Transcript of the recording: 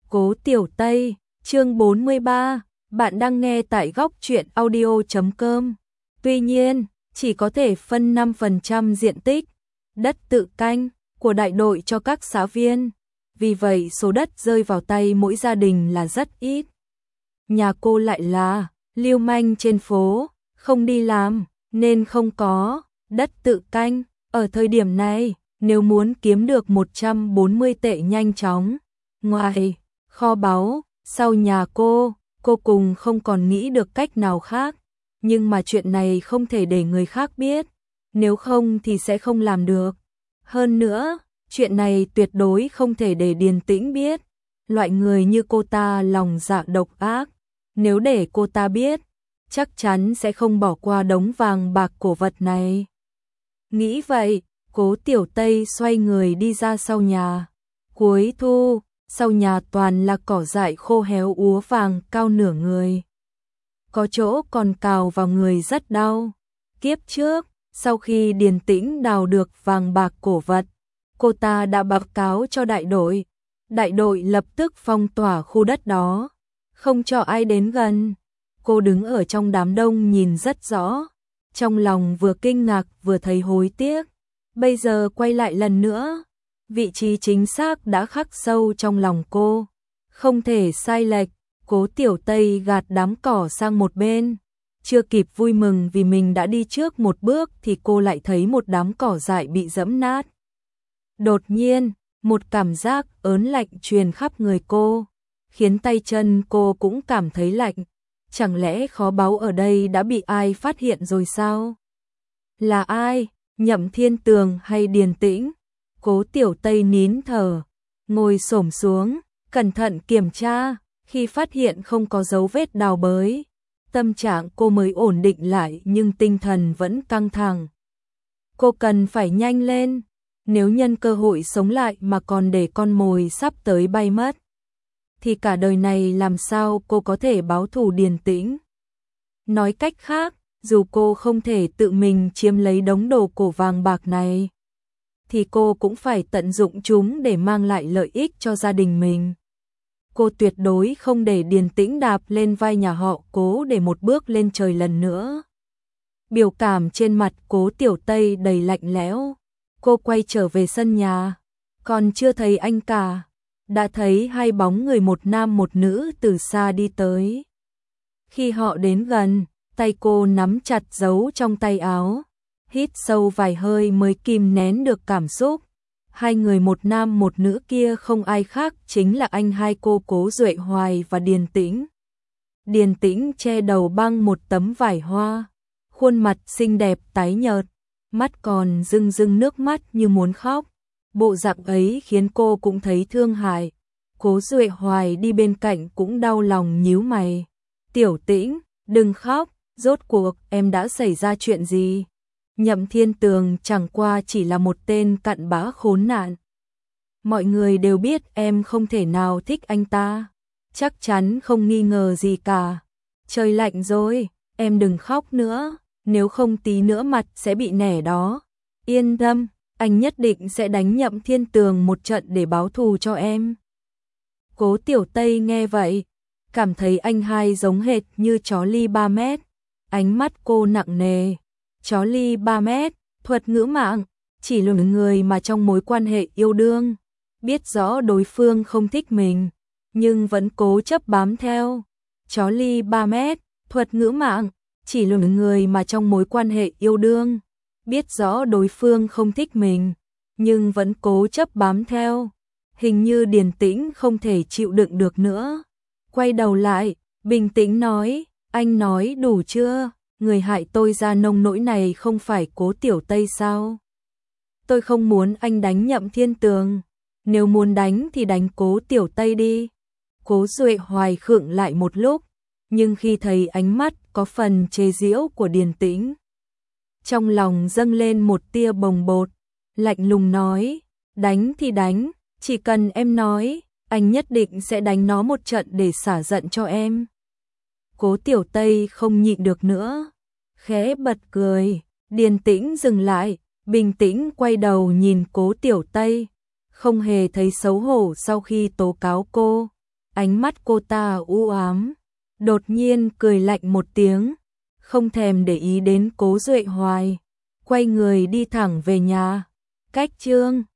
Cố Tiểu Tây, chương 43, bạn đang nghe tại góc truyện audio.com. Tuy nhiên, chỉ có thể phân 5% diện tích đất tự canh của đại đội cho các xã viên. Vì vậy số đất rơi vào tay mỗi gia đình là rất ít. Nhà cô lại là lưu manh trên phố, không đi làm nên không có đất tự canh. Ở thời điểm này, nếu muốn kiếm được 140 tệ nhanh chóng, ngoài kho báu sau nhà cô cùng không còn nghĩ được cách nào khác. Nhưng mà chuyện này không thể để người khác biết, nếu không thì sẽ không làm được. Hơn nữa, chuyện này tuyệt đối không thể để Điền Tĩnh biết. Loại người như cô ta lòng dạ độc ác, nếu để cô ta biết, chắc chắn sẽ không bỏ qua đống vàng bạc cổ vật này. Nghĩ vậy, Cố Tiểu Tây xoay người đi ra sau nhà. Cuối thu, sau nhà toàn là cỏ dại khô héo úa vàng cao nửa người. Có chỗ còn cào vào người rất đau. Kiếp trước, sau khi Điền Tĩnh đào được vàng bạc cổ vật, cô ta đã báo cáo cho đại đội. Đại đội lập tức phong tỏa khu đất đó, không cho ai đến gần. Cô đứng ở trong đám đông nhìn rất rõ, trong lòng vừa kinh ngạc vừa thấy hối tiếc. Bây giờ quay lại lần nữa, vị trí chính xác đã khắc sâu trong lòng cô, không thể sai lệch. Cố Tiểu Tây gạt đám cỏ sang một bên, chưa kịp vui mừng vì mình đã đi trước một bước thì cô lại thấy một đám cỏ dại bị giẫm nát. Đột nhiên, một cảm giác ớn lạnh truyền khắp người cô, khiến tay chân cô cũng cảm thấy lạnh. Chẳng lẽ kho báu ở đây đã bị ai phát hiện rồi sao? Là ai? Nhậm Thiên Tường hay Điền Tĩnh? Cố Tiểu Tây nín thở, ngồi xổm xuống, cẩn thận kiểm tra. Khi phát hiện không có dấu vết đào bới, tâm trạng cô mới ổn định lại, nhưng tinh thần vẫn căng thẳng. Cô cần phải nhanh lên, nếu nhân cơ hội sống lại mà còn để con mồi sắp tới bay mất, thì cả đời này làm sao cô có thể báo thù Điền Tĩnh. Nói cách khác, dù cô không thể tự mình chiếm lấy đống đồ cổ vàng bạc này, thì cô cũng phải tận dụng chúng để mang lại lợi ích cho gia đình mình. Cô tuyệt đối không để Điền Tĩnh đạp lên vai nhà họ Cố để một bước lên trời lần nữa. Biểu cảm trên mặt Cố Tiểu Tây đầy lạnh lẽo. Cô quay trở về sân nhà, còn chưa thấy anh cả, đã thấy hai bóng người, một nam một nữ từ xa đi tới. Khi họ đến gần, tay cô nắm chặt giấu trong tay áo, hít sâu vài hơi mới kìm nén được cảm xúc. Hai người một nam một nữ kia không ai khác chính là anh hai cô Cố Duệ Hoài và Điền Tĩnh. Điền Tĩnh che đầu băng một tấm vải hoa, khuôn mặt xinh đẹp tái nhợt, mắt còn rưng rưng nước mắt như muốn khóc. Bộ dạng ấy khiến cô cũng thấy thương hại. Cố Duệ Hoài đi bên cạnh cũng đau lòng nhíu mày. Tiểu Tĩnh, đừng khóc, rốt cuộc em đã xảy ra chuyện gì? Nhậm Thiên Tường chẳng qua chỉ là một tên cặn bã khốn nạn. Mọi người đều biết em không thể nào thích anh ta, chắc chắn không nghi ngờ gì cả. Trời lạnh rồi, em đừng khóc nữa, nếu không tí nữa mặt sẽ bị nẻ đó. Yên tâm, anh nhất định sẽ đánh Nhậm Thiên Tường một trận để báo thù cho em. Cố Tiểu Tây nghe vậy, cảm thấy anh hai giống hệt như chó ly 3 mét. Ánh mắt cô nặng nề. Chó ly 3 mét, thuật ngữ mạng, chỉ là người mà trong mối quan hệ yêu đương, biết rõ đối phương không thích mình, nhưng vẫn cố chấp bám theo. Chó ly 3 mét, thuật ngữ mạng, chỉ là người mà trong mối quan hệ yêu đương, biết rõ đối phương không thích mình, nhưng vẫn cố chấp bám theo. Hình như Điền Tĩnh không thể chịu đựng được nữa. Quay đầu lại, bình tĩnh nói, anh nói đủ chưa? Người hại tôi ra nông nỗi này không phải Cố Tiểu Tây sao? Tôi không muốn anh đánh Nhậm Thiên Tường. Nếu muốn đánh thì đánh Cố Tiểu Tây đi. Cố Duệ Hoài khựng lại một lúc, nhưng khi thấy ánh mắt có phần chế giễu của Điền Tĩnh, trong lòng dâng lên một tia bồng bột, lạnh lùng nói, đánh thì đánh, chỉ cần em nói, anh nhất định sẽ đánh nó một trận để xả giận cho em. Cố Tiểu Tây không nhịn được nữa, khẽ bật cười. Điền Tĩnh dừng lại, bình tĩnh quay đầu nhìn Cố Tiểu Tây, không hề thấy xấu hổ sau khi tố cáo cô. ánh mắt cô ta u ám, đột nhiên cười lạnh một tiếng, không thèm để ý đến Cố Duệ Hoài, quay người đi thẳng về nhà. Cách chương